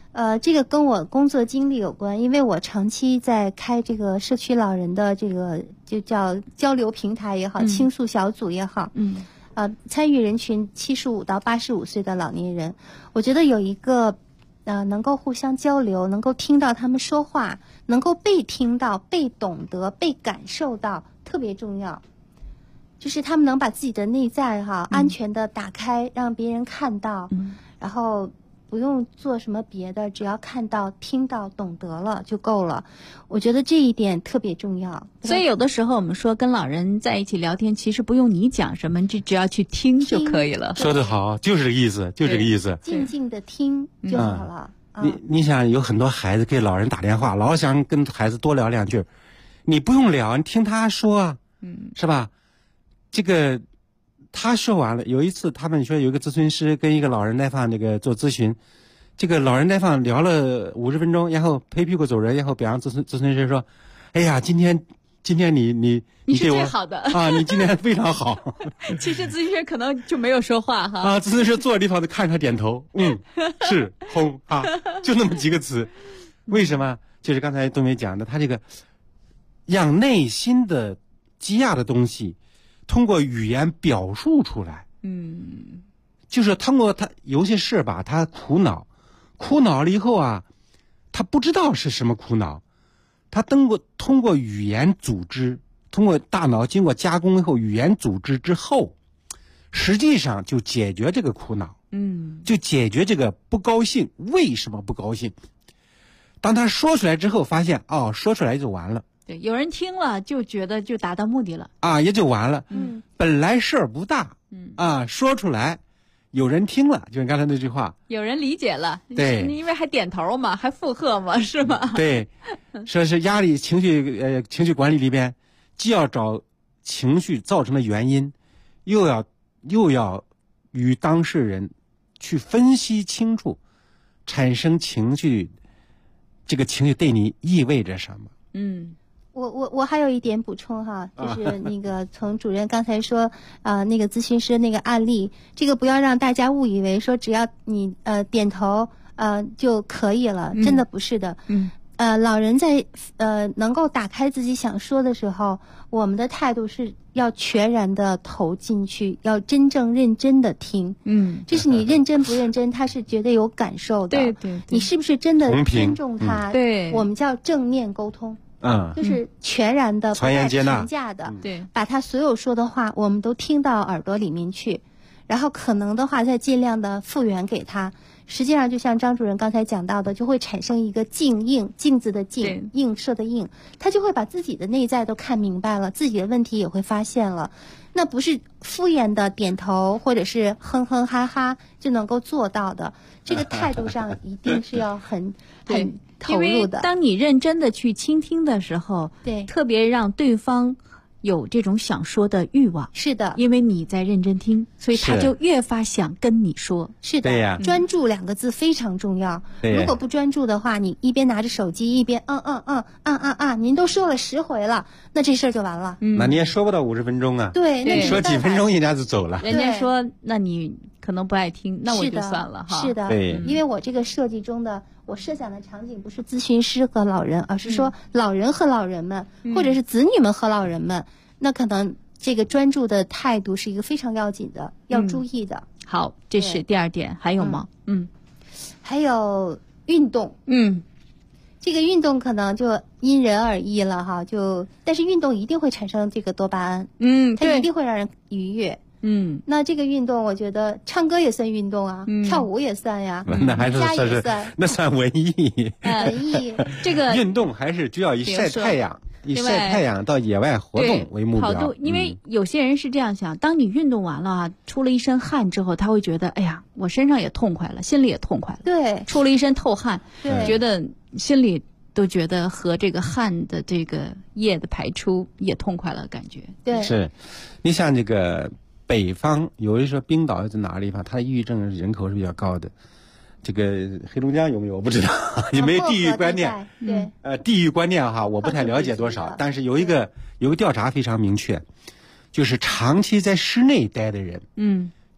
这个跟我工作经历有关，因为我长期在开这个社区老人的这个就叫交流平台也好，倾诉小组也好，参与人群75到85岁的老年人，我觉得有一个能够互相交流，能够听到他们说话，能够被听到、被懂得、被感受到，特别重要。就是他们能把自己的内在安全的打开，让别人看到，然后不用做什么别的，只要看到、听到、懂得了就够了。我觉得这一点特别重要。 所以有的时候我们说跟老人在一起聊天，其实不用你讲什么，只要去听就可以了。 说得好，就是这个意思，就这个意思。 静静的听就好了。 你想，有很多孩子给老人打电话，老想跟孩子多聊两句，你不用聊，你听他说啊，是吧？这个他说完了，有一次他们说有一个咨询师跟一个老人来访那个做咨询，这个老人来访聊了50分钟，然后拍屁股走人，然后表扬咨询师说：“哎呀，今天你是最好的啊，你今天非常好。” 其实咨询师可能就没有说话哈。 啊，咨询师坐的地方就看他点头，是轰啊，就那么几个词。为什么？就是刚才冬梅讲的，他这个让内心的积压的东西通过语言表述出来，就是通过他有些事吧，他苦恼了以后啊，他不知道是什么苦恼，他通过语言组织，通过大脑经过加工以后，语言组织之后，实际上就解决这个苦恼，就解决这个不高兴。为什么不高兴？当他说出来之后，发现说出来就完了。 对，有人听了就觉得就达到目的了啊，也就完了。本来事儿不大，说出来，有人听了，就是刚才那句话， 有人理解了。 对， 因为还点头嘛，还附和嘛，是吗？ 对，说是压力情绪管理里边，既要找情绪造成的原因，又要与当事人去分析清楚，产生情绪，这个情绪对你意味着什么？ 我还有一点补充哈，就是那个从主任刚才说那个咨询师那个案例，这个不要让大家误以为说只要你点头就可以了，真的不是的。老人在能够打开自己想说的时候，我们的态度是要全然的投进去，要真正认真的听。这是你认真不认真，他是绝对有感受的。对，你是不是真的尊重他？对，我们叫正面沟通。就是全然的不带评价的，对，把他所有说的话我们都听到耳朵里面去，然后可能的话再尽量的复原给他。实际上就像张主任刚才讲到的，就会产生一个镜子的镜，映射的映，他就会把自己的内在都看明白了，自己的问题也会发现了。那不是敷衍的点头或者是哼哼哈哈就能够做到的，这个态度上一定是要很投入的。 当你认真的去倾听的时候，对，特别让对方有这种想说的欲望。是的，因为你在认真听，所以他就越发想跟你说。 是的，对呀，专注2个字非常重要。如果不专注的话，你一边拿着手机一边您都说了10回了，那这事儿就完了。 那你也说不到50分钟啊。 对， 你说几分钟人家就走了。 人家说那你可能不爱听，那我就算了哈。 是的，对，因为我这个设计中的我设想的场景不是咨询师和老人，而是说老人和老人们，或者是子女们和老人们，那可能这个专注的态度是一个非常要紧的，要注意的。 好，这是第2点，还有吗？ 还有运动。这个运动可能就因人而异了哈，但是运动一定会产生这个多巴胺，它一定会让人愉悦。那这个运动，我觉得唱歌也算运动啊，跳舞也算呀， 那还是那算文艺。 文艺这个运动还是就要以晒太阳，以晒太阳到野外活动为目标。 跑步，因为有些人是这样想，当你运动完了啊，出了一身汗之后，他会觉得，哎呀，我身上也痛快了，心里也痛快了。 对， 出了一身透汗， 对， 觉得心里都觉得和这个汗的这个液的排出也痛快了，感觉。 对， 是，你像这个北方，有人说冰岛在哪个地方，它抑郁症人口是比较高的。这个黑龙江有没有我不知道，有没有地域观念？ 对， 地域观念哈，我不太了解多少，但是有一个调查非常明确，就是长期在室内待的人，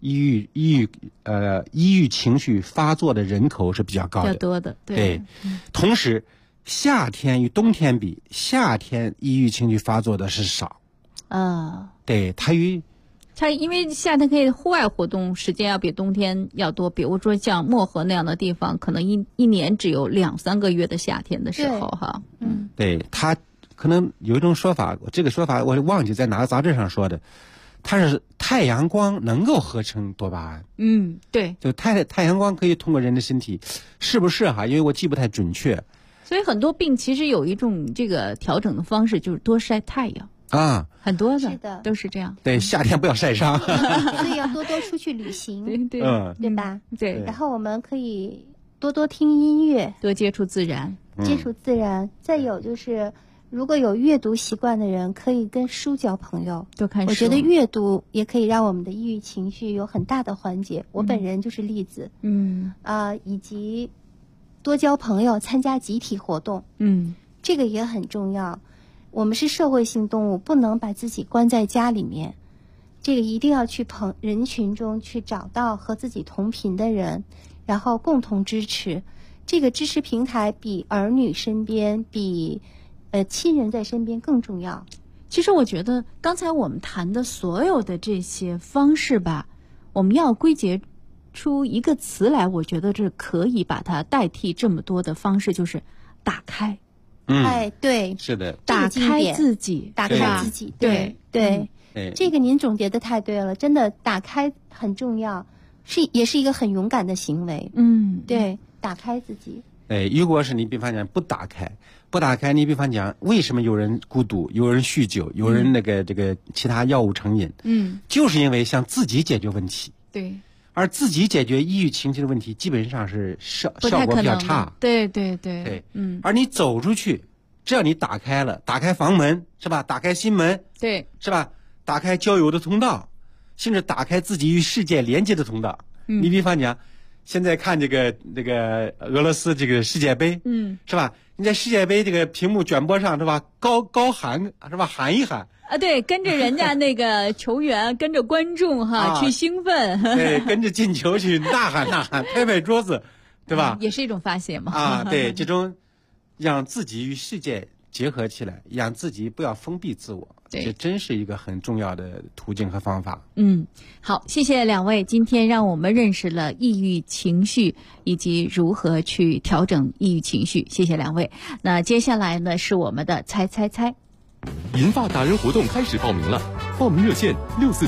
抑郁情绪发作的人口是比较高的， 比较多的， 对。同时，夏天与冬天比，夏天抑郁情绪发作的是少。对，它因为夏天可以户外活动时间要比冬天要多，比如说像漠河那样的地方，可能一年只有2-3个月的夏天的时候哈。 对，它可能有一种说法，这个说法我忘记在哪个杂志上说的，它是太阳光能够合成多巴胺。 对， 就太阳光可以通过人的身体，是不是哈？因为我记不太准确。 所以很多病其实有一种这个调整的方式，就是多晒太阳。很多的都是这样。 对，夏天不要晒伤， 所以要多多出去旅行， 对吧？ 对。 然后我们可以多多听音乐， 多接触自然， 再有就是，如果有阅读习惯的人，可以跟书交朋友， 多看书。 我觉得阅读也可以让我们的抑郁情绪有很大的缓解。我本人就是例子。以及多交朋友，参加集体活动。这个也很重要。我们是社会性动物，不能把自己关在家里面，这个一定要去人群中去找到和自己同频的人，然后共同支持。这个支持平台比儿女身边、比亲人在身边更重要。 其实我觉得刚才我们谈的所有的这些方式吧，我们要归结出一个词来，我觉得这可以把它代替这么多的方式，就是打开。 对， 是的， 打开自己， 对，这个您总结的太对了，真的打开很重要，也是一个很勇敢的行为。对，打开自己。 如果是你比方讲不打开，你比方讲为什么有人孤独，有人酗酒，有人这个其他药物成瘾，就是因为想自己解决问题。 对。 而自己解决抑郁情绪的问题，基本上是效果比较差。 对。 而你走出去，只要你打开房门，是吧？打开心门， 对， 是吧？打开交友的通道，甚至打开自己与世界连接的通道。你比方讲，现在看这个俄罗斯这个世界杯，是吧？你在世界杯这个屏幕转播上，是吧？高喊，是吧？喊一喊。 对，跟着人家那个球员，跟着观众去兴奋， 对，跟着进球去呐喊，拍桌子，对吧？ 也是一种发泄嘛。 对，这种让自己与世界结合起来，让自己不要封闭自我，这真是一个很重要的途径和方法。 好，谢谢两位，今天让我们认识了抑郁情绪以及如何去调整抑郁情绪，谢谢两位。那接下来呢是我们的猜。 银发达人活动开始报名了，报名热线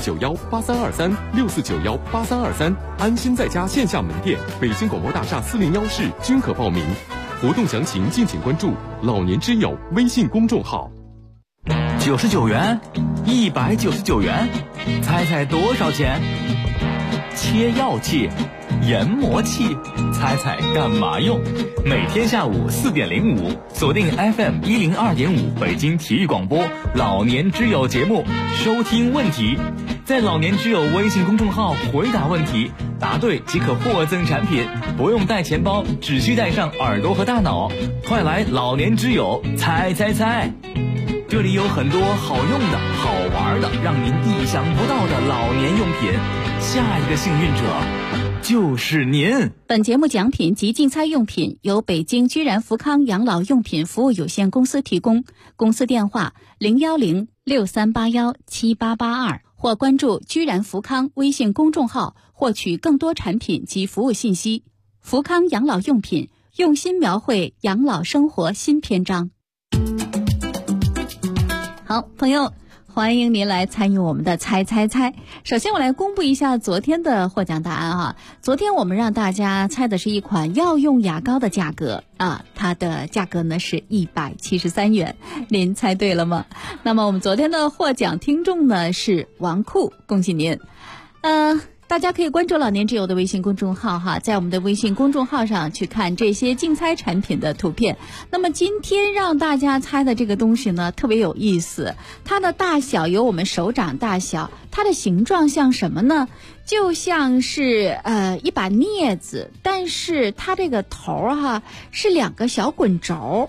6491832364918323，安心在家线下门店、北京广播大厦401室均可报名。活动详情敬请关注老年之友微信公众号。 99元，199元，猜多少钱？切药器、研磨器，猜干嘛用？每天下午4点05，锁定 FM 102.5北京体育广播老年之友节目，收听问题，在老年之友微信公众号回答问题，答对即可获赠产品，不用带钱包，只需带上耳朵和大脑。快来老年之友猜，这里有很多好用的、好玩的，让您意想不到的老年用品。下一个幸运者就是您。 本节目奖品及竞猜用品由北京居然福康养老用品服务有限公司提供，公司电话01063817882，或关注居然福康微信公众号获取更多产品及服务信息。福康养老用品，用心描绘养老生活新篇章。 好，朋友，欢迎您来参与我们的猜。首先我来公布一下昨天的获奖答案昨天我们让大家猜的是一款药用牙膏的价格它的价格呢是173元，您猜对了吗？那么我们昨天的获奖听众呢是王酷，恭喜您。大家可以关注老年之友的微信公众号在我们的微信公众号上去看这些竞猜产品的图片。那么今天让大家猜的这个东西呢特别有意思，它的大小有我们手掌大小，它的形状像什么呢？就像是一把镊子，但是它这个头是2个小滚轴。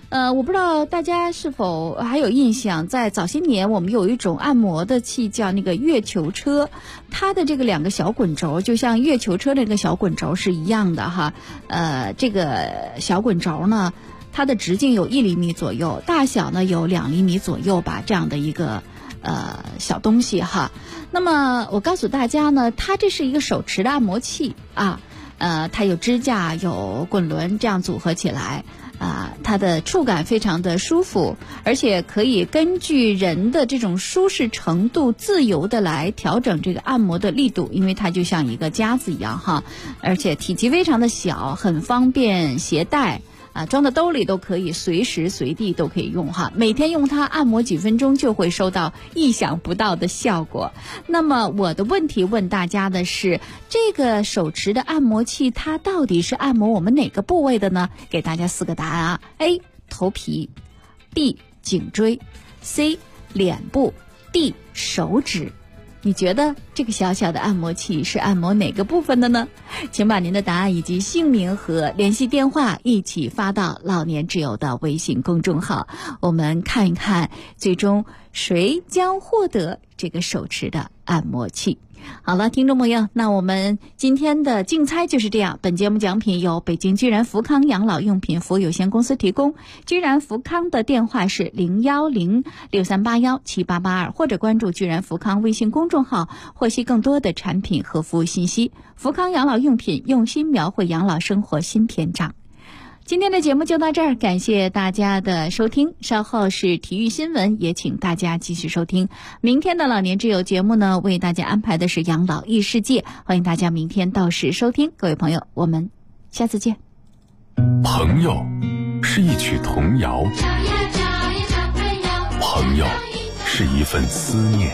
我不知道大家是否还有印象，在早些年我们有一种按摩的器叫那个月球车，它的这个2个小滚轴就像月球车那个小滚轴是一样的哈。这个小滚轴呢，它的直径有1厘米左右，大小呢有2厘米左右吧，这样的一个小东西哈。那么我告诉大家呢，它这是一个手持的按摩器啊，它有支架有滚轮这样组合起来。它的触感非常的舒服，而且可以根据人的这种舒适程度自由的来调整这个按摩的力度，因为它就像一个夹子一样哈，而且体积非常的小，很方便携带。装到兜里都可以，随时随地都可以用哈。每天用它按摩几分钟，就会收到意想不到的效果。那么我的问题问大家的是，这个手持的按摩器它到底是按摩我们哪个部位的呢？给大家4个答案啊 ：A. 头皮 B. 颈椎 C. 脸部 D. 手指。你觉得这个小小的按摩器是按摩哪个部分的呢？请把您的答案以及姓名和联系电话一起发到老年之友的微信公众号，我们看一看最终谁将获得这个手持的按摩器。好了，听众朋友，那我们今天的竞猜就是这样。本节目奖品由北京居然福康养老用品服务有限公司提供。居然福康的电话是01063817882，或者关注居然福康微信公众号，获悉更多的产品和服务信息。福康养老用品，用心描绘养老生活新篇章。今天的节目就到这儿，感谢大家的收听。稍后是体育新闻，也请大家继续收听。明天的老年之友节目呢，为大家安排的是养老异世界，欢迎大家明天到时收听。各位朋友，我们下次见。 朋友是一曲童谣，朋友是一份思念，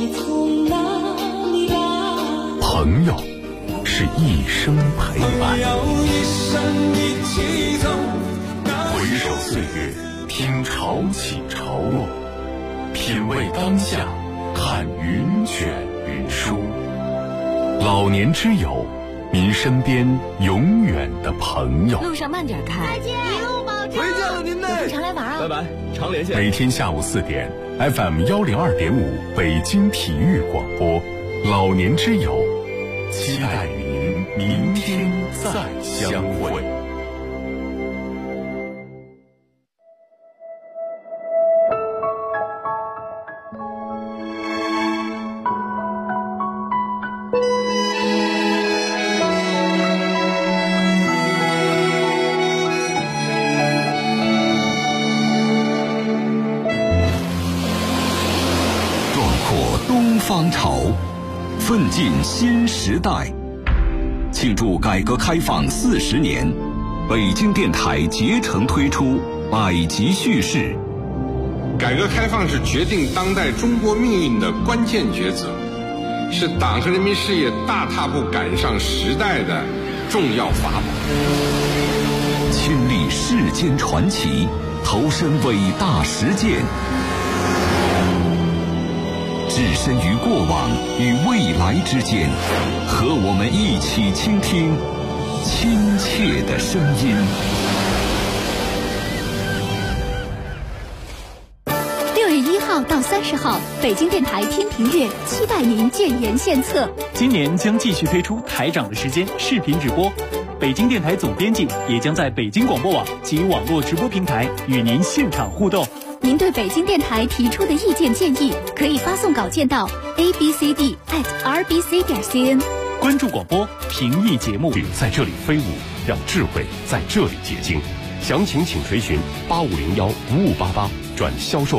朋友是一生陪伴。回首岁月，听潮起潮落，品味当下，看云卷云舒。老年之友，您身边永远的朋友。 路上慢点开。 再见，一路保重。 回见了您嘞，有空常来玩啊。 拜拜，常连线。 每天下午4点 ，FM 102.5北京体育广播，老年之友，期待与您明天再相会。 方潮，奋进新时代。庆祝改革开放40年，北京电台竭诚推出百集叙事。 改革开放是决定当代中国命运的关键抉择，是党和人民事业大踏步赶上时代的重要法宝。 亲历世间传奇，投身伟大实践，置身于过往与未来之间，和我们一起倾听亲切的声音。 6月1号到30号，北京电台天平月期待您建言献策。 今年将继续推出台长的时间视频直播，北京电台总编辑也将在北京广播网及网络直播平台与您现场互动。 您对北京电台提出的意见建议，可以发送稿件到 abcd@rbc.cn。 关注广播，评议节目， 在这里飞舞，让智慧在这里结晶。详情请垂询8501-5588转销售。